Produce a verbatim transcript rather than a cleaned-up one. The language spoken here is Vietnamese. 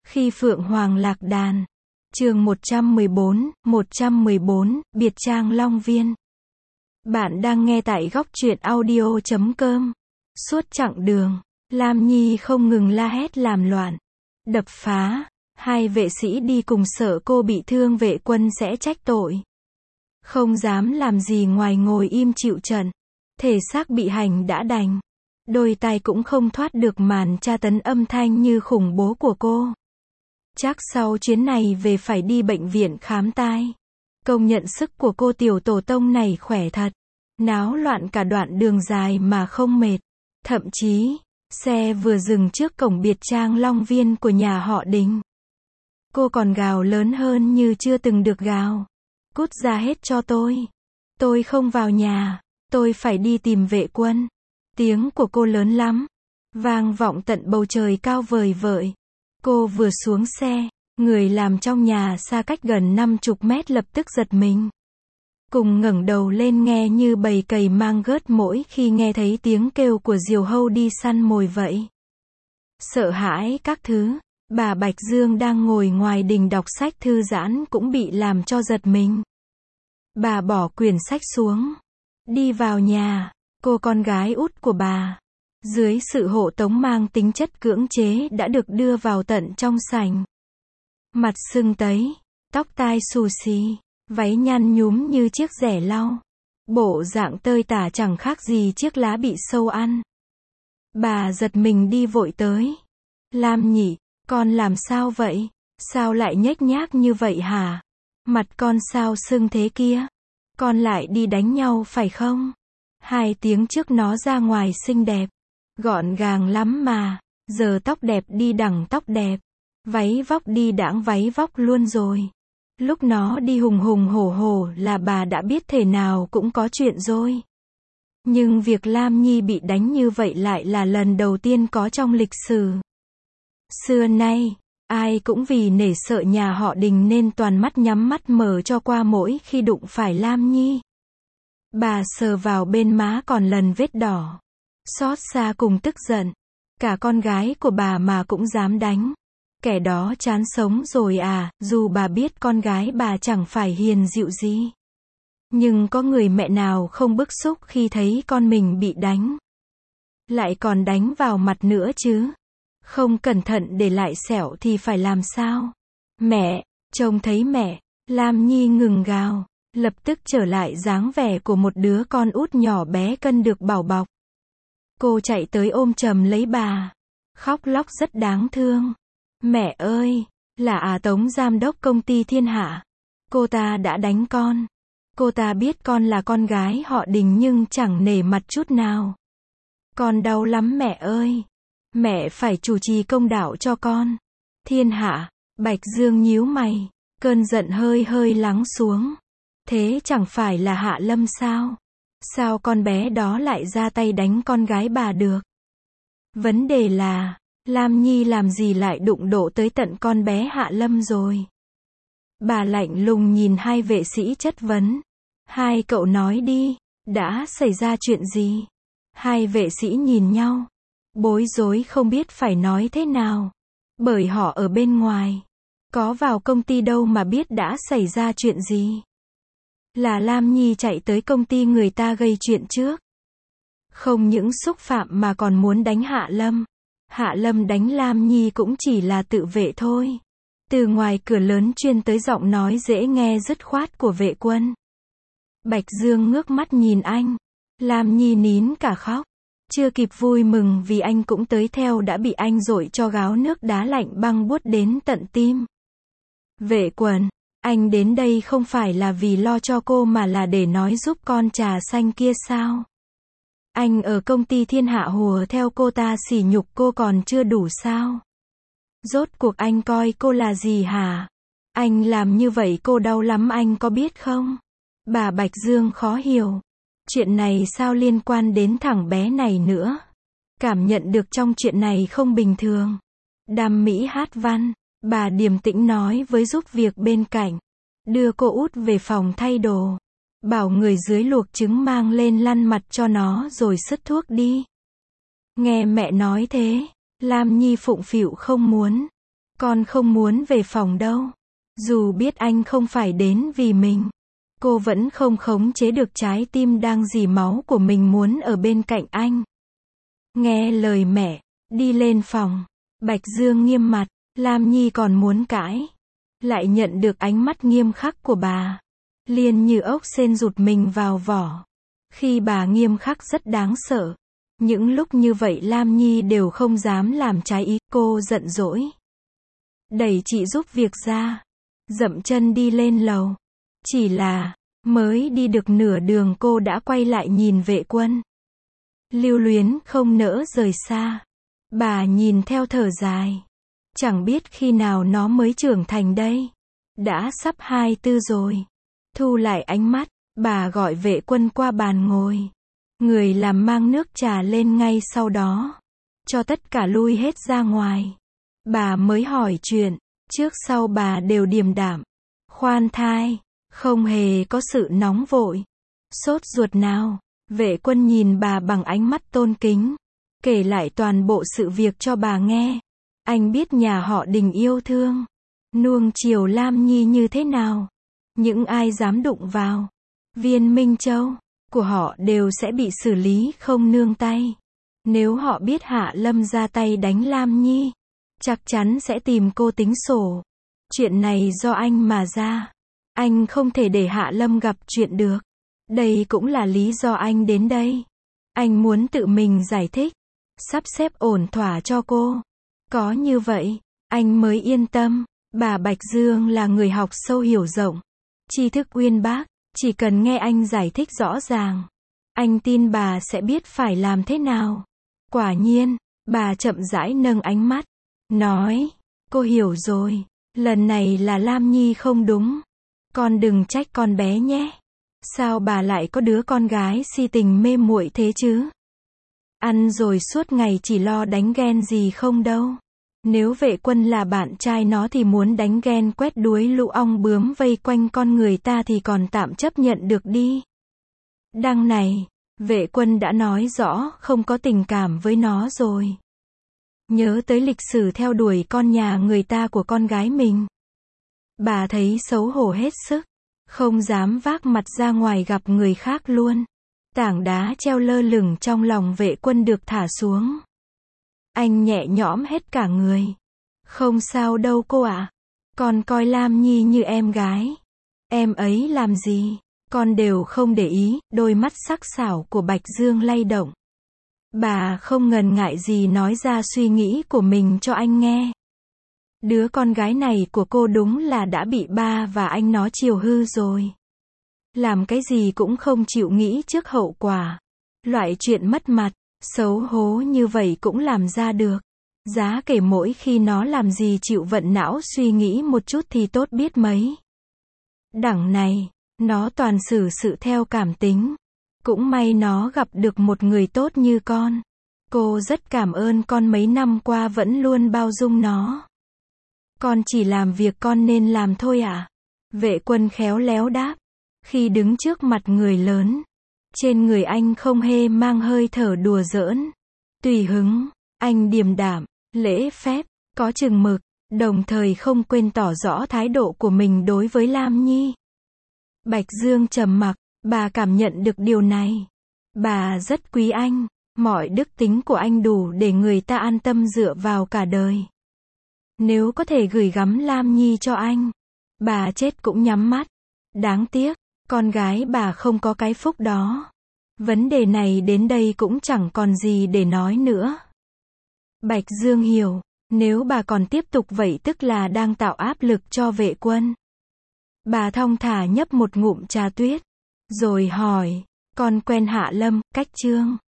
Khi Phượng Hoàng lạc đàn. Chương một trăm mười bốn, một trăm mười bốn, Biệt Trang Long Viên. Bạn đang nghe tại góc truyện audio chấm com. Suốt chặng đường, Lam Nhi không ngừng la hét làm loạn, đập phá. Hai vệ sĩ đi cùng sợ cô bị thương vệ quân sẽ trách tội. Không dám làm gì ngoài ngồi im chịu trận. Thể xác bị hành đã đành. Đôi tai cũng không thoát được màn tra tấn âm thanh như khủng bố của cô. Chắc sau chuyến này về phải đi bệnh viện khám tai. Công nhận sức của cô tiểu tổ tông này khỏe thật. Náo loạn cả đoạn đường dài mà không mệt. Thậm chí, xe vừa dừng trước cổng biệt trang Long Viên của nhà họ Đình. Cô còn gào lớn hơn như chưa từng được gào. Cút ra hết cho tôi. Tôi không vào nhà. Tôi phải đi tìm vệ quân. Tiếng của cô lớn lắm. Vang vọng tận bầu trời cao vời vợi. Cô vừa xuống xe, người làm trong nhà xa cách gần năm chục mét lập tức giật mình. Cùng ngẩng đầu lên nghe như bầy cầy mang gớt mỗi khi nghe thấy tiếng kêu của diều hâu đi săn mồi vậy. Sợ hãi các thứ, bà Bạch Dương đang ngồi ngoài đình đọc sách thư giãn cũng bị làm cho giật mình. Bà bỏ quyển sách xuống, đi vào nhà, cô con gái út của bà. Dưới sự hộ tống mang tính chất cưỡng chế đã được đưa vào tận trong sảnh. Mặt sưng tấy, tóc tai xù xì, váy nhăn nhúm như chiếc rẻ lau. Bộ dạng tơi tả chẳng khác gì chiếc lá bị sâu ăn. Bà giật mình đi vội tới. Lam nhỉ, con làm sao vậy? Sao lại nhếch nhác như vậy hả? Mặt con sao sưng thế kia? Con lại đi đánh nhau phải không? Hai tiếng trước nó ra ngoài xinh đẹp. Gọn gàng lắm mà, giờ tóc đẹp đi đẳng tóc đẹp, váy vóc đi đãng váy vóc luôn rồi. Lúc nó đi hùng hùng hổ hổ là bà đã biết thể nào cũng có chuyện rồi. Nhưng việc Lam Nhi bị đánh như vậy lại là lần đầu tiên có trong lịch sử. Xưa nay, ai cũng vì nể sợ nhà họ Đình nên toàn mắt nhắm mắt mở cho qua mỗi khi đụng phải Lam Nhi. Bà sờ vào bên má còn lần vết đỏ. Xót xa cùng tức giận. Cả con gái của bà mà cũng dám đánh. Kẻ đó chán sống rồi à, dù bà biết con gái bà chẳng phải hiền dịu gì. Nhưng có người mẹ nào không bức xúc khi thấy con mình bị đánh. Lại còn đánh vào mặt nữa chứ. Không cẩn thận để lại sẹo thì phải làm sao? Mẹ, trông thấy mẹ, Lam Nhi ngừng gào, lập tức trở lại dáng vẻ của một đứa con út nhỏ bé cân được bảo bọc. Cô chạy tới ôm chầm lấy bà, khóc lóc rất đáng thương. Mẹ ơi, là à Tống giám đốc công ty Thiên Hạ. Cô ta đã đánh con. Cô ta biết con là con gái họ Đình nhưng chẳng nể mặt chút nào. Con đau lắm mẹ ơi. Mẹ phải chủ trì công đạo cho con. Thiên Hạ, Bạch Dương nhíu mày, cơn giận hơi hơi lắng xuống. Thế chẳng phải là Hạ Lâm sao? Sao con bé đó lại ra tay đánh con gái bà được? Vấn đề là, Lam Nhi làm gì lại đụng độ tới tận con bé Hạ Lâm rồi? Bà lạnh lùng nhìn hai vệ sĩ chất vấn. Hai cậu nói đi, đã xảy ra chuyện gì? Hai vệ sĩ nhìn nhau, bối rối không biết phải nói thế nào. Bởi họ ở bên ngoài, có vào công ty đâu mà biết đã xảy ra chuyện gì. Là Lam Nhi chạy tới công ty người ta gây chuyện trước. Không những xúc phạm mà còn muốn đánh Hạ Lâm. Hạ Lâm đánh Lam Nhi cũng chỉ là tự vệ thôi. Từ ngoài cửa lớn truyền tới giọng nói dễ nghe dứt khoát của vệ quân. Bạch Dương ngước mắt nhìn anh. Lam Nhi nín cả khóc. Chưa kịp vui mừng vì anh cũng tới theo đã bị anh dội cho gáo nước đá lạnh băng buốt đến tận tim. Vệ quân, anh đến đây không phải là vì lo cho cô mà là để nói giúp con trà xanh kia sao? Anh ở công ty Thiên Hạ hùa theo cô ta sỉ nhục cô còn chưa đủ sao? Rốt cuộc anh coi cô là gì hả? Anh làm như vậy cô đau lắm anh có biết không? Bà Bạch Dương khó hiểu. Chuyện này sao liên quan đến thằng bé này nữa? Cảm nhận được trong chuyện này không bình thường. Đam mỹ hát văn. Bà điềm tĩnh nói với giúp việc bên cạnh. Đưa cô út về phòng thay đồ. Bảo người dưới luộc trứng mang lên lăn mặt cho nó rồi xức thuốc đi. Nghe mẹ nói thế, Lam Nhi phụng phịu không muốn. Con không muốn về phòng đâu. Dù biết anh không phải đến vì mình, cô vẫn không khống chế được trái tim đang rỉ máu của mình muốn ở bên cạnh anh. Nghe lời mẹ, đi lên phòng. Bạch Dương nghiêm mặt, Lam Nhi còn muốn cãi. Lại nhận được ánh mắt nghiêm khắc của bà. Liền như ốc sên rụt mình vào vỏ. Khi bà nghiêm khắc rất đáng sợ. Những lúc như vậy Lam Nhi đều không dám làm trái ý, cô giận dỗi. Đẩy chị giúp việc ra. Dậm chân đi lên lầu. Chỉ là, mới đi được nửa đường cô đã quay lại nhìn Vệ Quân. Lưu luyến không nỡ rời xa. Bà nhìn theo thở dài. Chẳng biết khi nào nó mới trưởng thành đây. Đã sắp hai tư rồi. Thu lại ánh mắt, bà gọi Vệ Quân qua bàn ngồi. Người làm mang nước trà lên ngay sau đó. Cho tất cả lui hết ra ngoài. Bà mới hỏi chuyện. Trước sau bà đều điềm đạm. Khoan thai. Không hề có sự nóng vội. Sốt ruột nào. Vệ Quân nhìn bà bằng ánh mắt tôn kính. Kể lại toàn bộ sự việc cho bà nghe. Anh biết nhà họ Đình yêu thương. Nuông chiều Lam Nhi như thế nào. Những ai dám đụng vào Viên Minh Châu của họ đều sẽ bị xử lý không nương tay. Nếu họ biết Hạ Lâm ra tay đánh Lam Nhi, chắc chắn sẽ tìm cô tính sổ. Chuyện này do anh mà ra. Anh không thể để Hạ Lâm gặp chuyện được. Đây cũng là lý do anh đến đây. Anh muốn tự mình giải thích, sắp xếp ổn thỏa cho cô. Có như vậy, anh mới yên tâm. Bà Bạch Dương là người học sâu hiểu rộng, tri thức uyên bác, chỉ cần nghe anh giải thích rõ ràng, anh tin bà sẽ biết phải làm thế nào. Quả nhiên, bà chậm rãi nâng ánh mắt, nói, cô hiểu rồi, lần này là Lam Nhi không đúng. Con đừng trách con bé nhé. Sao bà lại có đứa con gái si tình mê muội thế chứ? Ăn rồi suốt ngày chỉ lo đánh ghen gì không đâu. Nếu Vệ Quân là bạn trai nó thì muốn đánh ghen quét đuối lũ ong bướm vây quanh con người ta thì còn tạm chấp nhận được đi. Đằng này, Vệ Quân đã nói rõ không có tình cảm với nó rồi. Nhớ tới lịch sử theo đuổi con nhà người ta của con gái mình. Bà thấy xấu hổ hết sức, không dám vác mặt ra ngoài gặp người khác luôn. Tảng đá treo lơ lửng trong lòng Vệ Quân được thả xuống. Anh nhẹ nhõm hết cả người. Không sao đâu cô ạ. Con coi Lam Nhi như em gái. Em ấy làm gì, con đều không để ý. Đôi mắt sắc sảo của Bạch Dương lay động. Bà không ngần ngại gì nói ra suy nghĩ của mình cho anh nghe. Đứa con gái này của cô đúng là đã bị ba và anh nó chiều hư rồi. Làm cái gì cũng không chịu nghĩ trước hậu quả. Loại chuyện mất mặt, xấu hố như vậy cũng làm ra được. Giá kể mỗi khi nó làm gì chịu vận não suy nghĩ một chút thì tốt biết mấy. Đằng này, nó toàn xử sự theo cảm tính. Cũng may nó gặp được một người tốt như con. Cô rất cảm ơn con mấy năm qua vẫn luôn bao dung nó. Con chỉ làm việc con nên làm thôi ạ. Vệ Quân khéo léo đáp. Khi đứng trước mặt người lớn, trên người anh không hề mang hơi thở đùa giỡn. Tùy hứng, anh điềm đạm, lễ phép, có chừng mực, đồng thời không quên tỏ rõ thái độ của mình đối với Lam Nhi. Bạch Dương trầm mặc, bà cảm nhận được điều này. Bà rất quý anh, mọi đức tính của anh đủ để người ta an tâm dựa vào cả đời. Nếu có thể gửi gắm Lam Nhi cho anh, bà chết cũng nhắm mắt. Đáng tiếc, con gái bà không có cái phúc đó. Vấn đề này đến đây cũng chẳng còn gì để nói nữa. Bạch Dương hiểu, nếu bà còn tiếp tục vậy tức là đang tạo áp lực cho Vệ Quân. Bà thong thả nhấp một ngụm trà tuyết, rồi hỏi, con quen Hạ Lâm, cách Trương